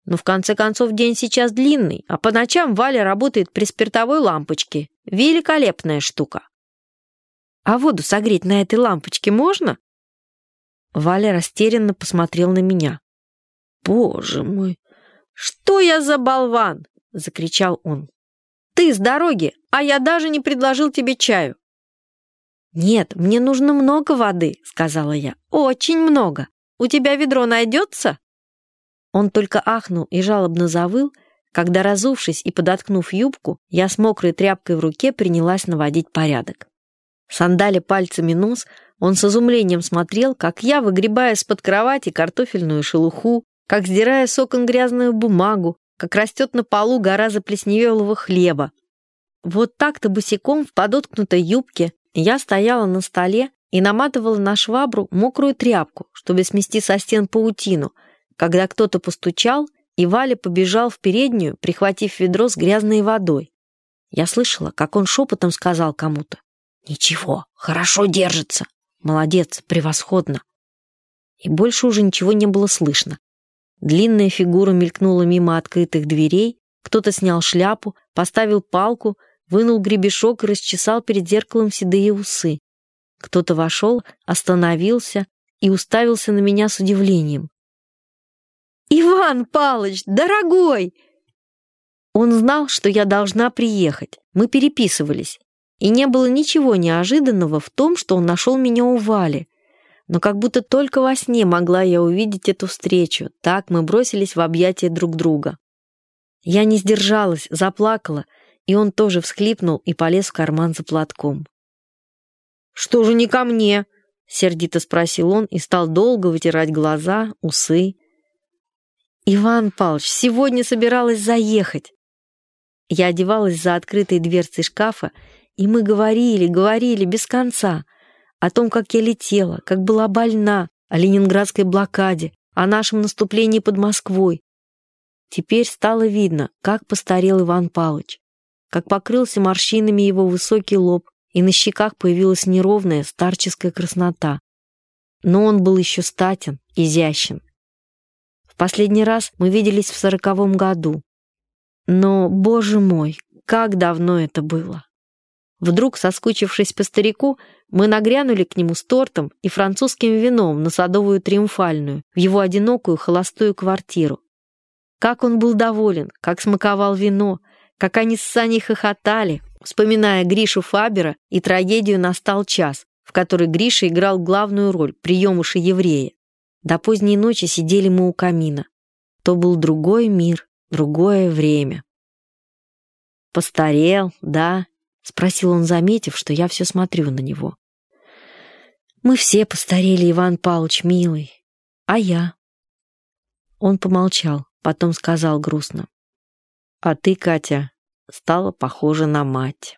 Но в конце концов день сейчас длинный, а по ночам Валя работает при спиртовой лампочке. Великолепная штука. А воду согреть на этой лампочке можно? Валя растерянно посмотрел на меня. Боже мой, что я за болван? Закричал он. Ты с дороги, а я даже не предложил тебе чаю. Нет, мне нужно много воды, сказала я. Очень много. У тебя ведро найдется? Он только ахнул и жалобно завыл, когда, разувшись и подоткнув юбку, я с мокрой тряпкой в руке принялась наводить порядок. Сандаля пальцами нос, он с изумлением смотрел, как я, выгребая из-под кровати картофельную шелуху, как сдирая с окон грязную бумагу, как растет на полу гора заплесневелого хлеба. Вот так-то босиком в подоткнутой юбке я стояла на столе и наматывала на швабру мокрую тряпку, чтобы смести со стен паутину, когда кто-то постучал, и Валя побежал в переднюю, прихватив ведро с грязной водой. Я слышала, как он шепотом сказал кому-то: «Ничего, хорошо держится. Молодец, превосходно». И больше уже ничего не было слышно. Длинная фигура мелькнула мимо открытых дверей, кто-то снял шляпу, поставил палку, вынул гребешок и расчесал перед зеркалом седые усы. Кто-то вошел, остановился и уставился на меня с удивлением. «Иван Павлович, дорогой!» Он знал, что я должна приехать. Мы переписывались. И не было ничего неожиданного в том, что он нашел меня у Вали. Но как будто только во сне могла я увидеть эту встречу. Так мы бросились в объятия друг друга. Я не сдержалась, заплакала, и он тоже всхлипнул и полез в карман за платком. «Что же не ко мне?» — сердито спросил он и стал долго вытирать глаза, усы. «Иван Павлович, сегодня собиралась заехать». Я одевалась за открытой дверцей шкафа, и мы говорили без конца о том, как я летела, как была больна, о ленинградской блокаде, о нашем наступлении под Москвой. Теперь стало видно, как постарел Иван Павлович, как покрылся морщинами его высокий лоб, и на щеках появилась неровная старческая краснота. Но он был еще статен, изящен. В последний раз мы виделись в 40-м году. Но, боже мой, как давно это было! Вдруг, соскучившись по старику, мы нагрянули к нему с тортом и французским вином на Садовую Триумфальную, в его одинокую холостую квартиру. Как он был доволен, как смаковал вино, как они с Саней хохотали, вспоминая Гришу Фабера и трагедию «Настал час», в которой Гриша играл главную роль, приемыша-еврея. До поздней ночи сидели мы у камина. То был другой мир, другое время. «Постарел, да?» — спросил он, заметив, что я все смотрю на него. «Мы все постарели, Иван Павлович, милый. А я?» Он помолчал, потом сказал грустно: «А ты, Катя, стала похожа на мать».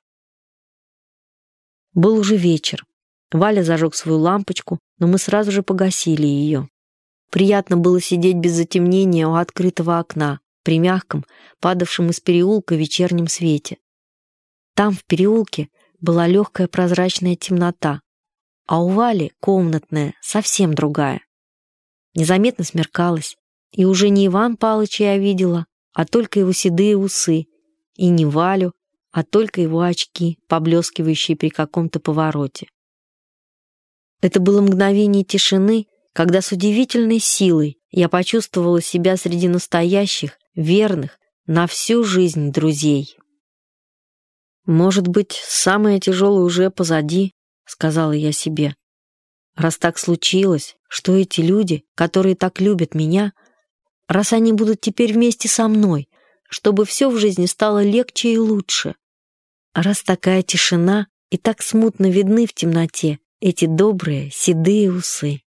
Был уже вечер. Валя зажег свою лампочку, но мы сразу же погасили ее. Приятно было сидеть без затемнения у открытого окна, при мягком, падавшем из переулка вечернем свете. Там, в переулке, была легкая прозрачная темнота, а у Вали комнатная, совсем другая. Незаметно смеркалось, и уже не Иван Павловича я видела, а только его седые усы, и не Валю, а только его очки, поблескивающие при каком-то повороте. Это было мгновение тишины, когда с удивительной силой я почувствовала себя среди настоящих, верных, на всю жизнь друзей. «Может быть, самое тяжелое уже позади», — сказала я себе. «Раз так случилось, что эти люди, которые так любят меня, раз они будут теперь вместе со мной, чтобы все в жизни стало легче и лучше, раз такая тишина и так смутно видны в темноте эти добрые седые усы».